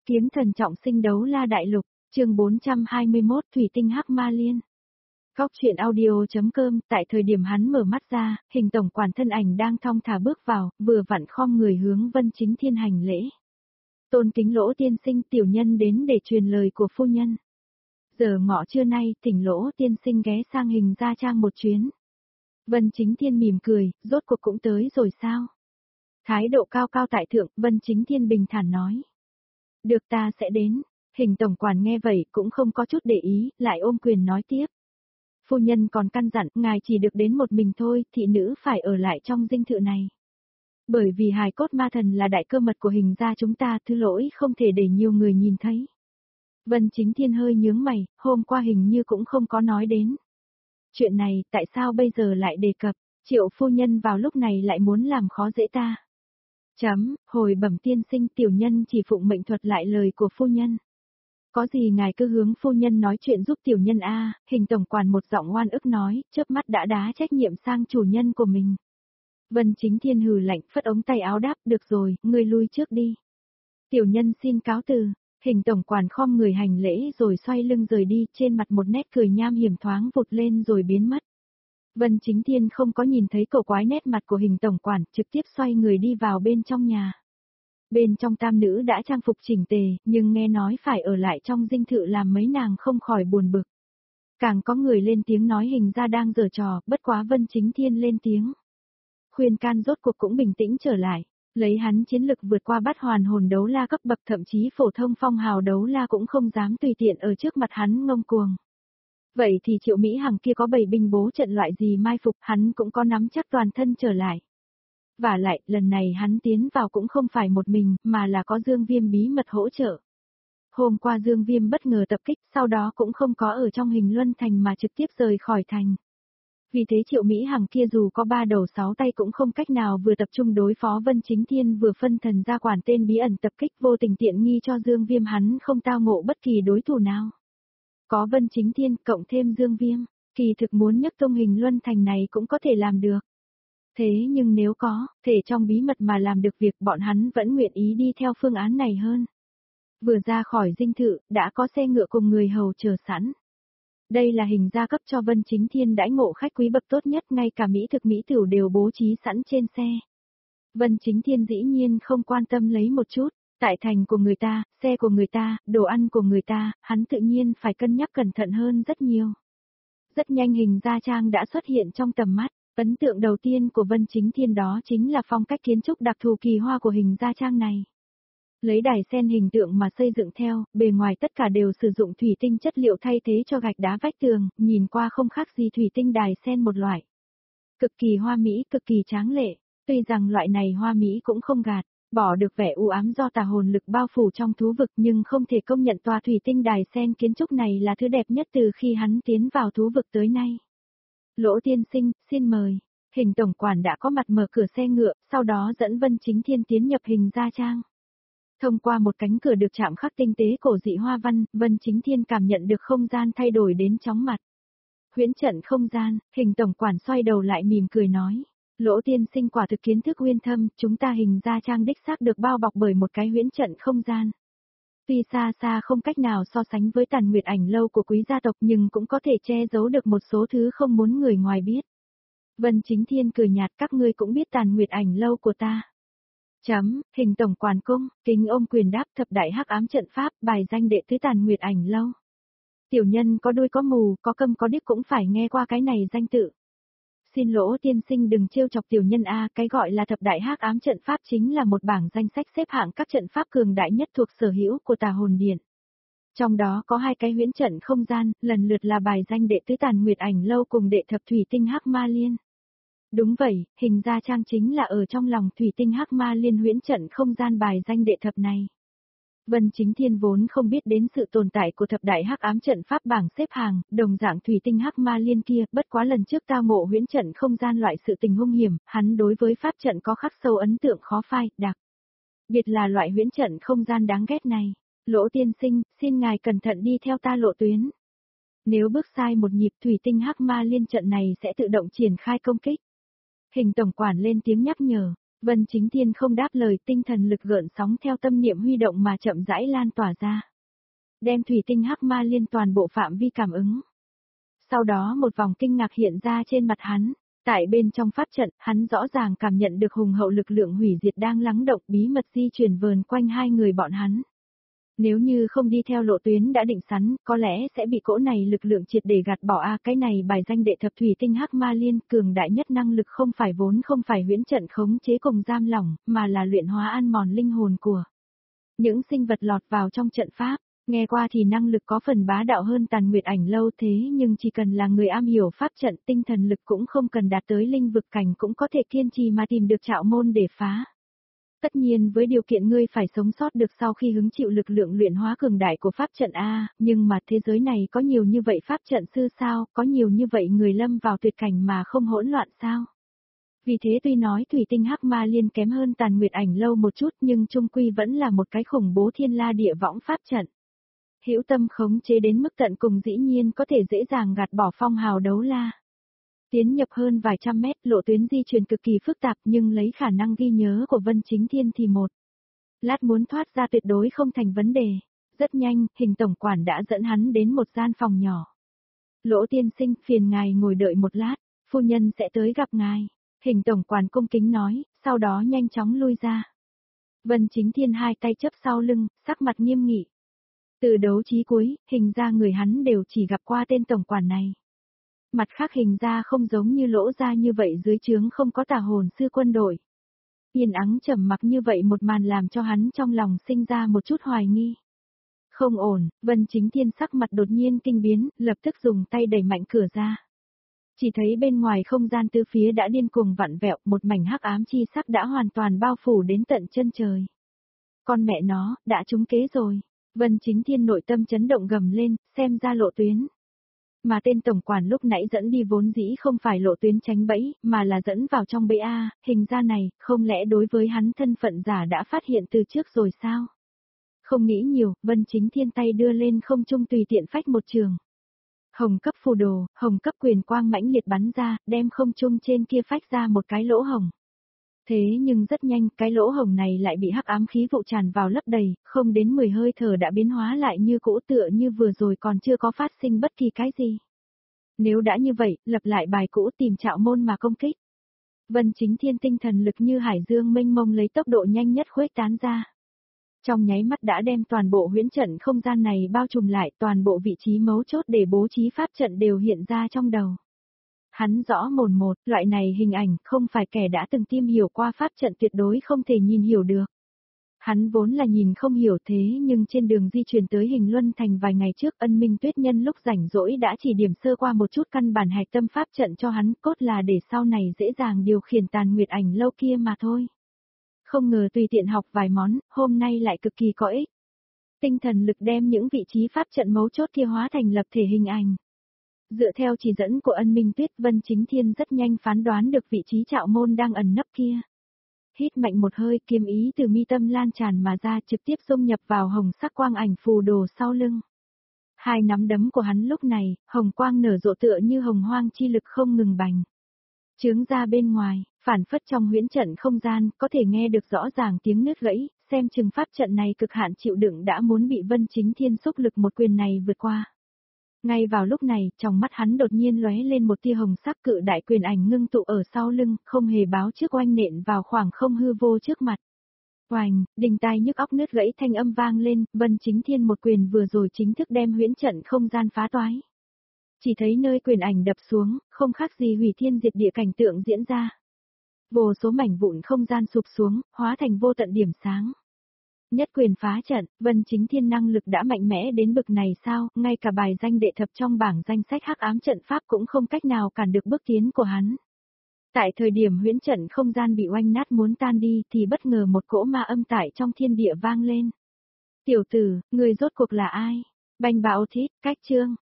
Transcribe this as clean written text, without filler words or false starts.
Kiếm thần trọng sinh đấu la đại lục, chương 421 Thủy tinh hắc ma liên. Góc truyện audio.com. Tại thời điểm hắn mở mắt ra, hình tổng quản thân ảnh đang thong thả bước vào, vừa vặn khom người hướng Vân Chính Thiên hành lễ. Tôn kính Lỗ tiên sinh, tiểu nhân đến để truyền lời của phu nhân. Giờ ngọ trưa nay, thỉnh Lỗ tiên sinh ghé sang Hình Gia Trang một chuyến. Vân Chính Thiên mỉm cười, rốt cuộc cũng tới rồi sao? Thái độ cao cao tại thượng, Vân Chính Thiên bình thản nói. Được, ta sẽ đến. Hình tổng quản nghe vậy cũng không có chút để ý, lại ôm quyền nói tiếp. Phu nhân còn căn dặn, ngài chỉ được đến một mình thôi, thị nữ phải ở lại trong dinh thự này. Bởi vì hài cốt ma thần là đại cơ mật của Hình gia chúng ta, thứ lỗi không thể để nhiều người nhìn thấy. Vân Chính Thiên hơi nhướng mày, hôm qua hình như cũng không có nói đến. Chuyện này, tại sao bây giờ lại đề cập, Triệu phu nhân vào lúc này lại muốn làm khó dễ ta. Hồi bẩm tiên sinh, tiểu nhân chỉ phụng mệnh thuật lại lời của phu nhân. Có gì ngài cứ hướng phu nhân nói chuyện giúp tiểu nhân a. Hình tổng quản một giọng oan ức nói, chớp mắt đã đá trách nhiệm sang chủ nhân của mình. Vân Chính Thiên hừ lạnh, phất ống tay áo đáp, được rồi, ngươi lui trước đi. Tiểu nhân xin cáo từ. Hình tổng quản khom người hành lễ rồi xoay lưng rời đi, trên mặt một nét cười nham hiểm thoáng vụt lên rồi biến mất. Vân Chính Thiên không có nhìn thấy cổ quái nét mặt của hình tổng quản, trực tiếp xoay người đi vào bên trong nhà. Bên trong tam nữ đã trang phục chỉnh tề, nhưng nghe nói phải ở lại trong dinh thự làm mấy nàng không khỏi buồn bực. Càng có người lên tiếng nói Hình gia đang giở trò, bất quá Vân Chính Thiên lên tiếng. Khuyên can rốt cuộc cũng bình tĩnh trở lại, lấy hắn chiến lực vượt qua bát hoàn hồn đấu la cấp bậc, thậm chí phổ thông phong hào đấu la cũng không dám tùy tiện ở trước mặt hắn ngông cuồng. Vậy thì Triệu Mỹ Hằng kia có bày binh bố trận loại gì mai phục, hắn cũng có nắm chắc toàn thân trở lại. Và lại, lần này hắn tiến vào cũng không phải một mình, mà là có Dương Viêm bí mật hỗ trợ. Hôm qua Dương Viêm bất ngờ tập kích, sau đó cũng không có ở trong Hình Luân Thành mà trực tiếp rời khỏi thành. Vì thế Triệu Mỹ Hằng kia dù có 3 đầu 6 tay cũng không cách nào vừa tập trung đối phó Vân Chính Thiên vừa phân thần ra quản tên bí ẩn tập kích, vô tình tiện nghi cho Dương Viêm, hắn không tao ngộ bất kỳ đối thủ nào. Có Vân Chính Thiên cộng thêm Dương Viêm, kỳ thực muốn nhấc tung Hình Luân Thành này cũng có thể làm được. Thế nhưng nếu có thể trong bí mật mà làm được việc, bọn hắn vẫn nguyện ý đi theo phương án này hơn. Vừa ra khỏi dinh thự, đã có xe ngựa cùng người hầu chờ sẵn. Đây là Hình gia cấp cho Vân Chính Thiên đãi ngộ khách quý bậc tốt nhất, ngay cả mỹ thực mỹ tửu đều bố trí sẵn trên xe. Vân Chính Thiên dĩ nhiên không quan tâm lấy một chút, tại thành của người ta, xe của người ta, đồ ăn của người ta, hắn tự nhiên phải cân nhắc cẩn thận hơn rất nhiều. Rất nhanh Hình gia trang đã xuất hiện trong tầm mắt. Ấn tượng đầu tiên của Vân Chính Thiên đó chính là phong cách kiến trúc đặc thù kỳ hoa của Hình gia trang này. Lấy đài sen hình tượng mà xây dựng theo, bề ngoài tất cả đều sử dụng thủy tinh chất liệu thay thế cho gạch đá vách tường, nhìn qua không khác gì thủy tinh đài sen một loại. Cực kỳ hoa mỹ, cực kỳ tráng lệ, tuy rằng loại này hoa mỹ cũng không gạt, bỏ được vẻ u ám do tà hồn lực bao phủ trong thú vực, nhưng không thể công nhận tòa thủy tinh đài sen kiến trúc này là thứ đẹp nhất từ khi hắn tiến vào thú vực tới nay. Lỗ tiên sinh, xin mời. Hình tổng quản đã có mặt mở cửa xe ngựa, sau đó dẫn Vân Chính Thiên tiến nhập Hình gia trang. Thông qua một cánh cửa được chạm khắc tinh tế cổ dị hoa văn, Vân Chính Thiên cảm nhận được không gian thay đổi đến chóng mặt. Huyễn trận không gian, Hình tổng quản xoay đầu lại mỉm cười nói. Lỗ tiên sinh quả thực kiến thức uyên thâm, chúng ta Hình gia trang đích xác được bao bọc bởi một cái huyễn trận không gian. Tuy xa xa không cách nào so sánh với Tàn Nguyệt Ảnh lâu của quý gia tộc, nhưng cũng có thể che giấu được một số thứ không muốn người ngoài biết. Vân Chính Thiên cười nhạt, các ngươi cũng biết Tàn Nguyệt Ảnh lâu của ta. Hình tổng quản cung, kính ôm quyền đáp, thập đại hắc ám trận pháp, bài danh đệ tứ Tàn Nguyệt Ảnh lâu. Tiểu nhân có đuôi có mù, có câm có điếc cũng phải nghe qua cái này danh tự. Xin Lỗ tiên sinh đừng trêu chọc tiểu nhân a, cái gọi là thập đại hắc ám trận pháp chính là một bảng danh sách xếp hạng các trận pháp cường đại nhất thuộc sở hữu của Tà Hồn Điện. Trong đó có 2 cái huyễn trận không gian, lần lượt là bài danh đệ tứ Tàn Nguyệt Ảnh lâu cùng đệ thập thủy tinh hắc ma liên. Đúng vậy, Hình gia trang chính là ở trong lòng thủy tinh hắc ma liên huyễn trận không gian bài danh đệ thập này. Vân Chính Thiên vốn không biết đến sự tồn tại của thập đại hắc ám trận pháp bảng xếp hàng, đồng dạng thủy tinh hắc ma liên kia, bất quá lần trước tao ngộ huyễn trận không gian loại sự tình hung hiểm, hắn đối với pháp trận có khắc sâu ấn tượng khó phai, đặc biệt là loại huyễn trận không gian đáng ghét này. Lỗ tiên sinh, xin ngài cẩn thận đi theo ta lộ tuyến. Nếu bước sai một nhịp, thủy tinh hắc ma liên trận này sẽ tự động triển khai công kích. Hình tổng quản lên tiếng nhắc nhở. Vân Chính Thiên không đáp lời, tinh thần lực gợn sóng theo tâm niệm huy động mà chậm rãi lan tỏa ra. Đem thủy tinh hắc ma liên toàn bộ phạm vi cảm ứng. Sau đó một vòng kinh ngạc hiện ra trên mặt hắn. Tại bên trong pháp trận, hắn rõ ràng cảm nhận được hùng hậu lực lượng hủy diệt đang lắng động bí mật di chuyển vờn quanh hai người bọn hắn. Nếu như không đi theo lộ tuyến đã định sẵn, có lẽ sẽ bị cỗ này lực lượng triệt để gạt bỏ cái này bài danh đệ thập thủy tinh hắc ma liên, cường đại nhất năng lực không phải vốn không phải huyễn trận khống chế cùng giam lỏng, mà là luyện hóa ăn mòn linh hồn của những sinh vật lọt vào trong trận pháp. Nghe qua thì năng lực có phần bá đạo hơn Tàn Nguyệt Ảnh Lâu, thế nhưng chỉ cần là người am hiểu pháp trận, tinh thần lực cũng không cần đạt tới linh vực cảnh cũng có thể kiên trì mà tìm được trạo môn để phá. Tất nhiên với điều kiện ngươi phải sống sót được sau khi hứng chịu lực lượng luyện hóa cường đại của pháp trận nhưng mà thế giới này có nhiều như vậy pháp trận sư sao, có nhiều như vậy người lâm vào tuyệt cảnh mà không hỗn loạn sao? Vì thế tuy nói thủy tinh hắc ma liên kém hơn Tàn Nguyệt Ảnh Lâu một chút, nhưng chung quy vẫn là một cái khủng bố thiên la địa võng pháp trận. Hữu tâm khống chế đến mức tận cùng dĩ nhiên có thể dễ dàng gạt bỏ phong hào đấu la. Tiến nhập hơn vài trăm mét, lộ tuyến di chuyển cực kỳ phức tạp, nhưng lấy khả năng ghi nhớ của Vân Chính Thiên thì một lát muốn thoát ra tuyệt đối không thành vấn đề. Rất nhanh, Hình tổng quản đã dẫn hắn đến một gian phòng nhỏ. Lỗ tiên sinh, phiền ngài ngồi đợi một lát, phu nhân sẽ tới gặp ngài. Hình tổng quản cung kính nói, sau đó nhanh chóng lui ra. Vân Chính Thiên hai tay chấp sau lưng, sắc mặt nghiêm nghị. Từ đấu chí cuối, hình ra người hắn đều chỉ gặp qua tên tổng quản này. Mặt khác hình ra không giống như Lỗ ra như vậy, dưới trướng không có tà hồn sư quân đội. Yên ắng trầm mặc như vậy một màn làm cho hắn trong lòng sinh ra một chút hoài nghi. Không ổn, Vân Chính Thiên sắc mặt đột nhiên kinh biến, lập tức dùng tay đẩy mạnh cửa ra. Chỉ thấy bên ngoài không gian tứ phía đã điên cuồng vặn vẹo, một mảnh hắc ám chi sắc đã hoàn toàn bao phủ đến tận chân trời. Con mẹ nó, đã trúng kế rồi. Vân Chính Thiên nội tâm chấn động gầm lên, xem ra lộ tuyến. Mà tên tổng quản lúc nãy dẫn đi vốn dĩ không phải lộ tuyến tránh bẫy, mà là dẫn vào trong bẫy hình ra này, không lẽ đối với hắn thân phận giả đã phát hiện từ trước rồi sao? Không nghĩ nhiều, Vân Chính Thiên tay đưa lên không trung tùy tiện phách một trường. Hồng cấp phù đồ, hồng cấp quyền quang mãnh liệt bắn ra, đem không trung trên kia phách ra một cái lỗ hồng. Thế nhưng rất nhanh, cái lỗ hồng này lại bị hắc ám khí vụ tràn vào lấp đầy, không đến 10 hơi thở đã biến hóa lại như cũ, tựa như vừa rồi còn chưa có phát sinh bất kỳ cái gì. Nếu đã như vậy, lập lại bài cũ tìm trạo môn mà công kích. Vân Chính Thiên tinh thần lực như hải dương mênh mông lấy tốc độ nhanh nhất khuếch tán ra. Trong nháy mắt đã đem toàn bộ huyễn trận không gian này bao trùm lại, toàn bộ vị trí mấu chốt để bố trí pháp trận đều hiện ra trong đầu. Hắn rõ mồn một, loại này hình ảnh không phải kẻ đã từng tìm hiểu qua pháp trận tuyệt đối không thể nhìn hiểu được. Hắn vốn là nhìn không hiểu, thế nhưng trên đường di chuyển tới Hình Luân Thành vài ngày trước, Ân Minh Tuyết Nhân lúc rảnh rỗi đã chỉ điểm sơ qua một chút căn bản hạch tâm pháp trận cho hắn, cốt là để sau này dễ dàng điều khiển Tàn Nguyệt Ảnh Lâu kia mà thôi. Không ngờ tùy tiện học vài món, hôm nay lại cực kỳ có ích. Tinh thần lực đem những vị trí pháp trận mấu chốt kia hóa thành lập thể hình ảnh. Dựa theo chỉ dẫn của Ân Minh Tuyết, Vân Chính Thiên rất nhanh phán đoán được vị trí trạo môn đang ẩn nấp kia. Hít mạnh một hơi, kiếm ý từ mi tâm lan tràn mà ra, trực tiếp dung nhập vào hồng sắc quang ảnh phù đồ sau lưng. Hai nắm đấm của hắn lúc này, hồng quang nở rộ tựa như hồng hoang chi lực không ngừng bành chướng ra bên ngoài, phản phất trong huyễn trận không gian, có thể nghe được rõ ràng tiếng nứt gãy, xem chừng pháp trận này cực hạn chịu đựng đã muốn bị Vân Chính Thiên xúc lực một quyền này vượt qua. Ngay vào lúc này, trong mắt hắn đột nhiên lóe lên một tia hồng sắc, cự đại quyền ảnh ngưng tụ ở sau lưng, không hề báo trước oanh nện vào khoảng không hư vô trước mặt. Oành, đình tai nhức óc nứt gãy thanh âm vang lên, Vân Chính Thiên một quyền vừa rồi chính thức đem huyễn trận không gian phá toái. Chỉ thấy nơi quyền ảnh đập xuống, không khác gì hủy thiên diệt địa cảnh tượng diễn ra. Vô số mảnh vụn không gian sụp xuống, hóa thành vô tận điểm sáng. Nhất quyền phá trận, Vân Chính Thiên năng lực đã mạnh mẽ đến bực này sao, ngay cả bài danh đệ thập trong bảng danh sách hắc ám trận pháp cũng không cách nào cản được bước tiến của hắn. Tại thời điểm huyễn trận không gian bị oanh nát muốn tan đi thì bất ngờ một cỗ ma âm tại trong thiên địa vang lên. Tiểu tử, người rốt cuộc là ai? Bành bạo thít, cách chương,